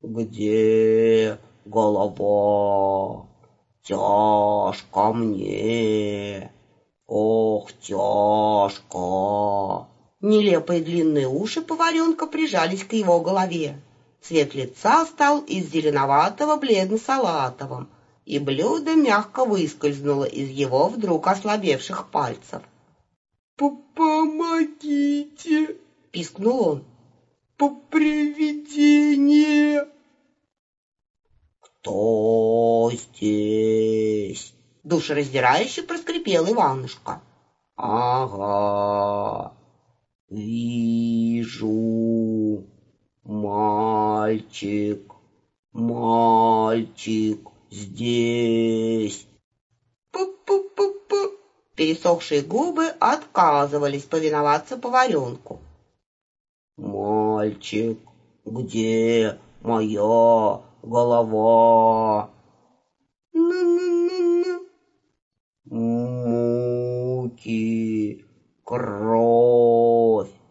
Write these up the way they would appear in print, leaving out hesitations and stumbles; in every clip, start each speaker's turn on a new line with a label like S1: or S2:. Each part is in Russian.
S1: где голова? Тяжко мне, ох, тяжко.
S2: Нелепые длинные уши поваренка прижались к его голове. Цвет лица стал из зеленоватого бледно-салатовым, и блюдо мягко выскользнуло из его вдруг ослабевших пальцев.
S3: «Помогите!»
S2: — пискнул он.
S3: «Привидение!»
S1: «Кто здесь?»
S2: — душераздирающе проскрипел Иванушка.
S1: «Ага, вижу. Мальчик здесь».
S2: Пу-пу-пу-пу. Пересохшие губы отказывались повиноваться поваренку.
S1: «Мальчик, где моя голова?»
S2: Ну-ну-ну-ну.
S1: Муки, кровь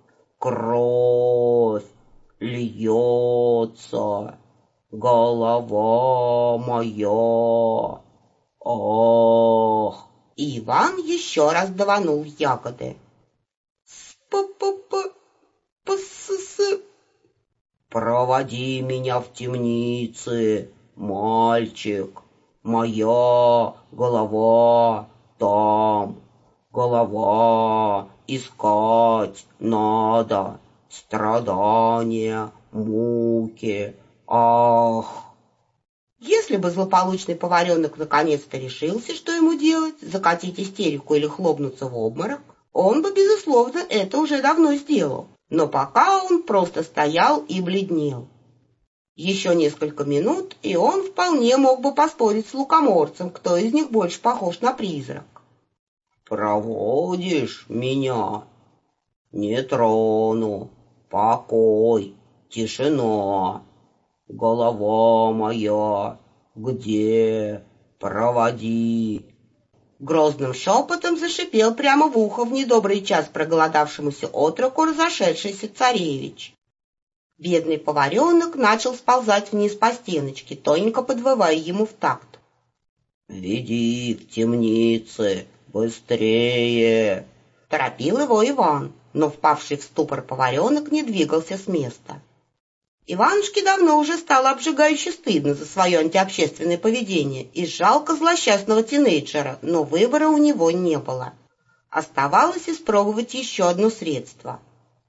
S1: льется, голова моя, ах!
S2: И Иван еще раз даванул ягоды. П-п-п, п-с-с.
S1: Проводи меня в темницы, мальчик, моя голова там, голова искать надо, страдания, муки, ах!
S2: Если бы злополучный поваренок наконец-то решился, что ему делать, закатить истерику или хлопнуться в обморок, он бы, безусловно, это уже давно сделал. Но пока он просто стоял и бледнел. Еще несколько минут, и он вполне мог бы поспорить с лукоморцем, кто из них больше похож на призрак.
S1: «Проводишь меня? Не трону, покой, тишина. Голова моя, где? Проводи!»
S2: Грозным шепотом зашипел прямо в ухо в недобрый час проголодавшемуся отроку разошедшийся царевич. Бедный поваренок начал сползать вниз по стеночке, тоненько подвывая ему в такт.
S1: «Веди в темницы, быстрее!»
S2: — торопил его Иван, но впавший в ступор поваренок не двигался с места. Иванушке давно уже стало обжигающе стыдно за свое антиобщественное поведение и жалко злосчастного тинейджера, но выбора у него не было. Оставалось испробовать еще одно средство.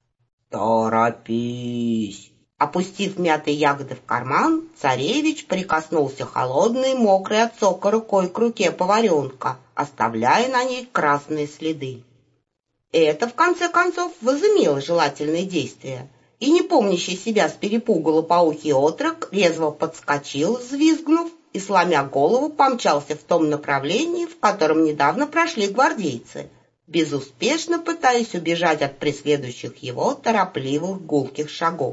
S1: «Торопись!»
S2: Опустив мятые ягоды в карман, царевич прикоснулся холодной, мокрой от сока рукой к руке поваренка, оставляя на ней красные следы. Это, в конце концов, возымело желательное действие, и не помнящий себя с перепугу лопоухий отрок резво подскочил, взвизгнув, и, сломя голову, помчался в том направлении, в котором недавно прошли гвардейцы, безуспешно пытаясь убежать от преследующих его торопливых гулких шагов.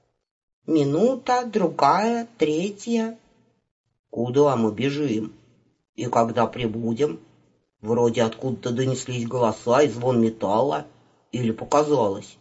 S2: Минута, другая, третья.
S1: «Куда мы бежим? И когда прибудем? Вроде откуда-то донеслись голоса и звон металла. Или показалось?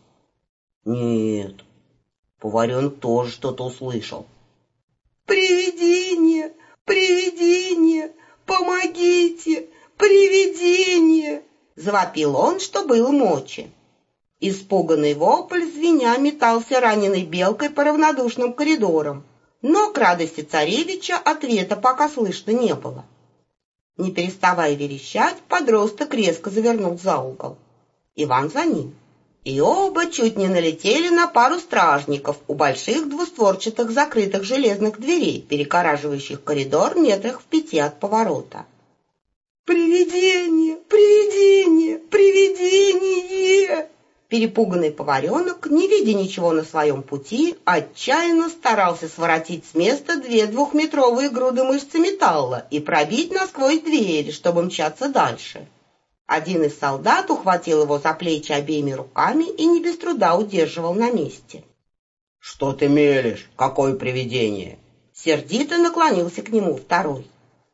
S1: Нет, поваренок тоже что-то услышал».
S3: «Привидение! Привидение! Помогите! Привидение!»
S2: — завопил он, что было мочи. Испуганный вопль, звеня, метался раненой белкой по равнодушным коридорам, но к радости царевича ответа пока слышно не было. Не переставая верещать, подросток резко завернул за угол. Иван за ним. И оба чуть не налетели на пару стражников у больших двустворчатых закрытых железных дверей, перегораживающих коридор метрах в 5 от поворота.
S3: «Привидение! Привидение! Привидение!»
S2: Перепуганный поваренок, не видя ничего на своем пути, отчаянно старался своротить с места 2 двухметровые груды мышцы металла и пробить насквозь двери, чтобы мчаться дальше. Один из солдат ухватил его за плечи обеими руками и не без труда удерживал на месте.
S1: «Что ты мелешь? Какое привидение?»
S2: Сердито наклонился к нему второй.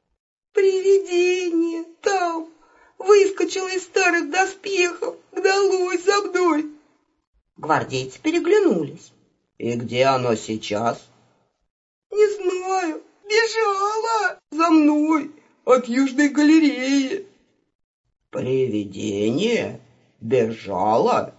S3: «Привидение! Там! Выскочило из старых доспехов! Гналось за мной!»
S2: Гвардейцы переглянулись.
S1: «И где оно сейчас?»
S3: бежала за мной от Южной галереи.
S1: Привидение? Бежало?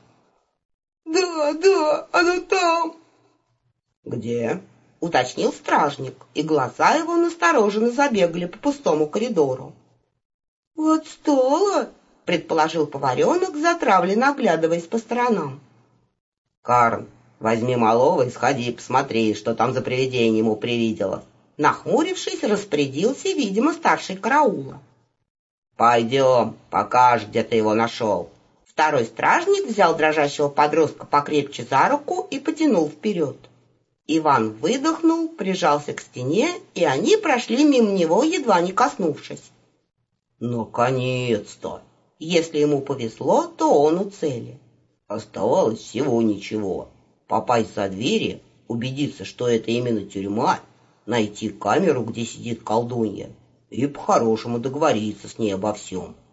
S3: Да, оно там.
S1: Где?
S2: Уточнил стражник, и глаза его настороженно забегали по пустому коридору.
S3: От стола,
S2: предположил поваренок, затравленно оглядываясь по сторонам.
S1: Карн, возьми малого и сходи и посмотри, что там за привидение ему привидело.
S2: Нахмурившись, распорядился, видимо, старший караула.
S1: Пойдем, покажешь, где ты его нашел.
S2: Второй стражник взял дрожащего подростка покрепче за руку и потянул вперед. Иван выдохнул, прижался к стене, и они прошли мимо него, едва не коснувшись.
S1: Наконец-то!
S2: Если ему повезло, то он у цели.
S1: Оставалось всего ничего. Попасть за двери, убедиться, что это именно тюрьма, найти камеру, где сидит колдунья, и по-хорошему договориться с ней обо всем.